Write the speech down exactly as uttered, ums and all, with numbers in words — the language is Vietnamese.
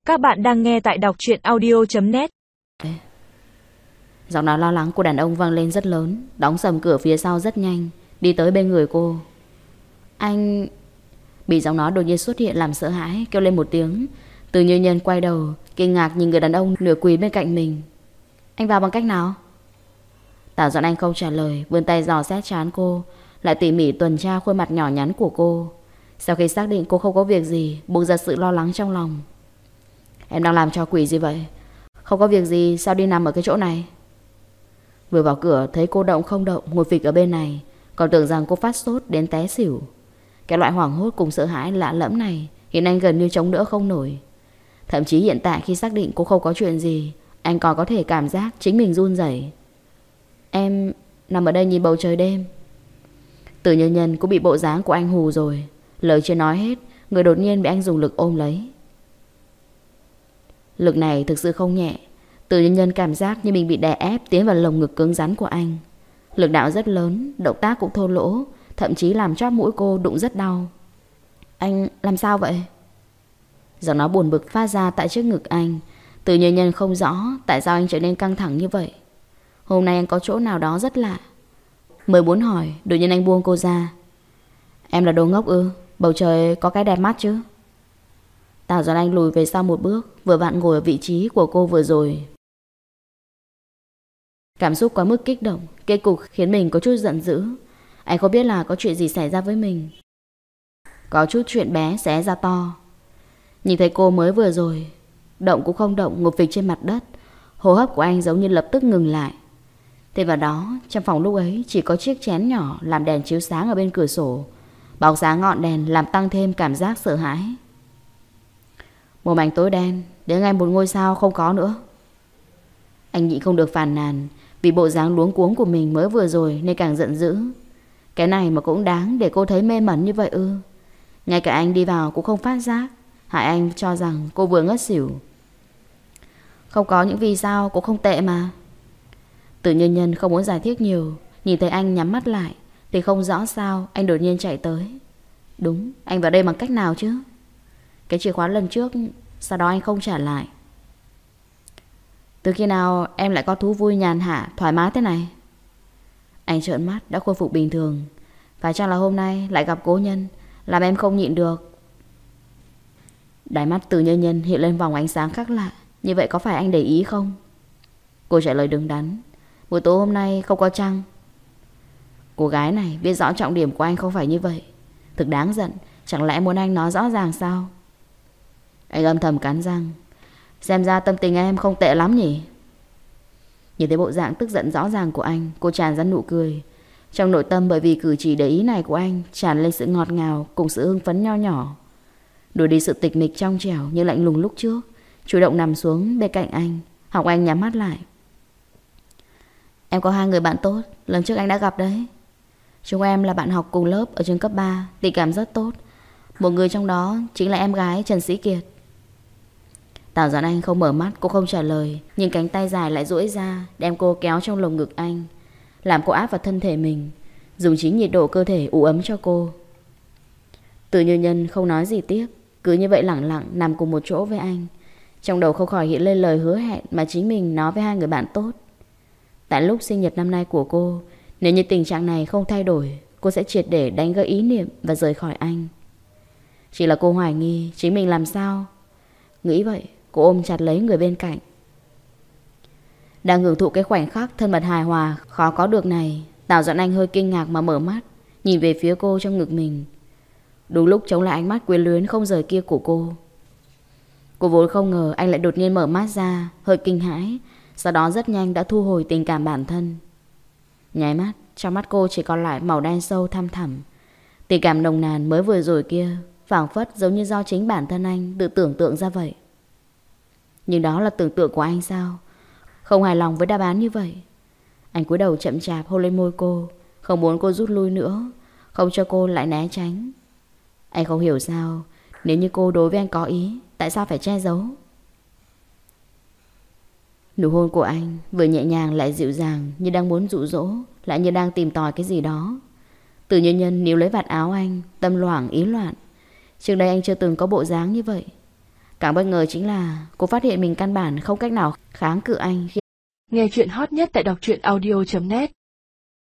Các bạn đang nghe tại đọc truyện audio chấm net. Giọng nói lo lắng của đàn ông vang lên rất lớn, đóng sầm cửa phía sau rất nhanh, đi tới bên người cô. Anh... Bị giọng nói đột nhiên xuất hiện làm sợ hãi, kêu lên một tiếng. Từ Như Nhân quay đầu, kinh ngạc nhìn người đàn ông nửa quỳ bên cạnh mình. Anh vào bằng cách nào? Tào Doãn Anh không trả lời, vươn tay dò xét trán cô, lại tỉ mỉ tuần tra khuôn mặt nhỏ nhắn của cô. Sau khi xác định cô không có việc gì, buông ra sự lo lắng trong lòng. Em đang làm cho quỷ gì vậy? Không có việc gì, sao đi nằm ở cái chỗ này? Vừa vào cửa thấy cô động không động, ngồi phịch ở bên này, còn tưởng rằng cô phát sốt đến té xỉu. Cái loại hoảng hốt cùng sợ hãi lạ lẫm này hiện anh gần như chống đỡ không nổi. Thậm chí hiện tại khi xác định cô không có chuyện gì, anh còn có thể cảm giác chính mình run rẩy. Em nằm ở đây nhìn bầu trời đêm. Từ Nhân Nhân cũng bị bộ dáng của anh hù rồi. Lời chưa nói hết, người đột nhiên bị anh dùng lực ôm lấy. Lực này thực sự không nhẹ. Từ Nhân Nhân cảm giác như mình bị đè ép tiến vào lồng ngực cứng rắn của anh. Lực đạo rất lớn, động tác cũng thô lỗ, thậm chí làm chóp mũi cô đụng rất đau. Anh làm sao vậy? Giọng nói buồn bực phát ra tại trước ngực anh. Từ Nhân Nhân không rõ tại sao anh trở nên căng thẳng như vậy. Hôm nay anh có chỗ nào đó rất lạ. Mới muốn hỏi, đột nhiên anh buông cô ra. Em là đồ ngốc ư? Bầu trời có cái đẹp mắt chứ? Tào Doãn Anh lùi về sau một bước, vừa vặn ngồi ở vị trí của cô vừa rồi. Cảm xúc quá mức kích động, kết cục khiến mình có chút giận dữ. Anh không biết là có chuyện gì xảy ra với mình. Có chút chuyện bé xé ra to. Nhìn thấy cô mới vừa rồi, động cũng không động, ngồi phịch trên mặt đất. Hô hấp của anh giống như lập tức ngừng lại. Thêm vào đó, trong phòng lúc ấy chỉ có chiếc chén nhỏ làm đèn chiếu sáng ở bên cửa sổ. Bóng sáng ngọn đèn làm tăng thêm cảm giác sợ hãi. Một mảnh tối đen, đến ngay một ngôi sao không có nữa. Anh nhịn không được phàn nàn, vì bộ dáng luống cuống của mình mới vừa rồi nên càng giận dữ. Cái này mà cũng đáng để cô thấy mê mẩn như vậy ư? Ngay cả anh đi vào cũng không phát giác, hại anh cho rằng cô vừa ngất xỉu. Không có những vì sao cũng không tệ mà. Từ Nhân Nhân không muốn giải thích nhiều, nhìn thấy anh nhắm mắt lại thì không rõ sao anh đột nhiên chạy tới. Đúng, anh vào đây bằng cách nào chứ? Cái chìa khóa lần trước, sau đó anh không trả lại. Từ khi nào em lại có thú vui nhàn hạ, thoải mái thế này? Anh trợn mắt đã khôi phục bình thường. Phải chăng là hôm nay lại gặp cố nhân, làm em không nhịn được? Đáy mắt Từ Nhân Nhân hiện lên vòng ánh sáng khác lạ. Như vậy có phải anh để ý không? Cô trả lời đứng đắn. Buổi tối hôm nay không có trăng. Cô gái này biết rõ trọng điểm của anh không phải như vậy. Thực đáng giận. Chẳng lẽ muốn anh nói rõ ràng sao? Anh âm thầm cắn răng. Xem ra tâm tình em không tệ lắm nhỉ? Nhìn thấy bộ dạng tức giận rõ ràng của anh, cô tràn ra nụ cười. Trong nội tâm bởi vì cử chỉ để ý này của anh tràn lên sự ngọt ngào cùng sự hưng phấn nho nhỏ. Đuổi đi sự tịch mịch trong trẻo như lạnh lùng lúc trước, chủ động nằm xuống bên cạnh anh, học anh nhắm mắt lại. Em có hai người bạn tốt, lần trước anh đã gặp đấy. Chúng em là bạn học cùng lớp ở trường cấp ba, tình cảm rất tốt. Một người trong đó chính là em gái Trần Sĩ Kiệt. Tào Doãn Anh không mở mắt, cô không trả lời, nhưng cánh tay dài lại duỗi ra, đem cô kéo trong lồng ngực anh, làm cô áp vào thân thể mình, dùng chính nhiệt độ cơ thể ủ ấm cho cô. Từ Như Nhân không nói gì tiếp, cứ như vậy lẳng lặng nằm cùng một chỗ với anh. Trong đầu không khỏi hiện lên lời hứa hẹn mà chính mình nói với hai người bạn tốt. Tại lúc sinh nhật năm nay của cô, nếu như tình trạng này không thay đổi, cô sẽ triệt để đánh gãy ý niệm và rời khỏi anh. Chỉ là cô hoài nghi chính mình làm sao. Nghĩ vậy, cô ôm chặt lấy người bên cạnh. Đang hưởng thụ cái khoảnh khắc thân mật hài hòa khó có được này, Tào Doãn Anh hơi kinh ngạc mà mở mắt, nhìn về phía cô trong ngực mình. Đúng lúc chống lại ánh mắt quyến luyến không rời kia của cô. Cô vốn không ngờ anh lại đột nhiên mở mắt ra, hơi kinh hãi, sau đó rất nhanh đã thu hồi tình cảm bản thân. Nháy mắt, trong mắt cô chỉ còn lại màu đen sâu thăm thẳm. Tình cảm nồng nàn mới vừa rồi kia phảng phất giống như do chính bản thân anh tự tưởng tượng ra vậy. Nhưng đó là tưởng tượng của anh sao? Không hài lòng với đáp án như vậy. Anh cúi đầu chậm chạp hôn lên môi cô, không muốn cô rút lui nữa, không cho cô lại né tránh. Anh không hiểu sao, nếu như cô đối với anh có ý, tại sao phải che giấu? Nụ hôn của anh vừa nhẹ nhàng lại dịu dàng, như đang muốn dụ dỗ, lại như đang tìm tòi cái gì đó. Từ Nhân Nhân níu lấy vạt áo anh, tâm loảng ý loạn. Trước đây anh chưa từng có bộ dáng như vậy. Càng bất ngờ chính là cô phát hiện mình căn bản không cách nào kháng cự anh. Nghe chuyện hot nhất tại đọc truyện audio chấm net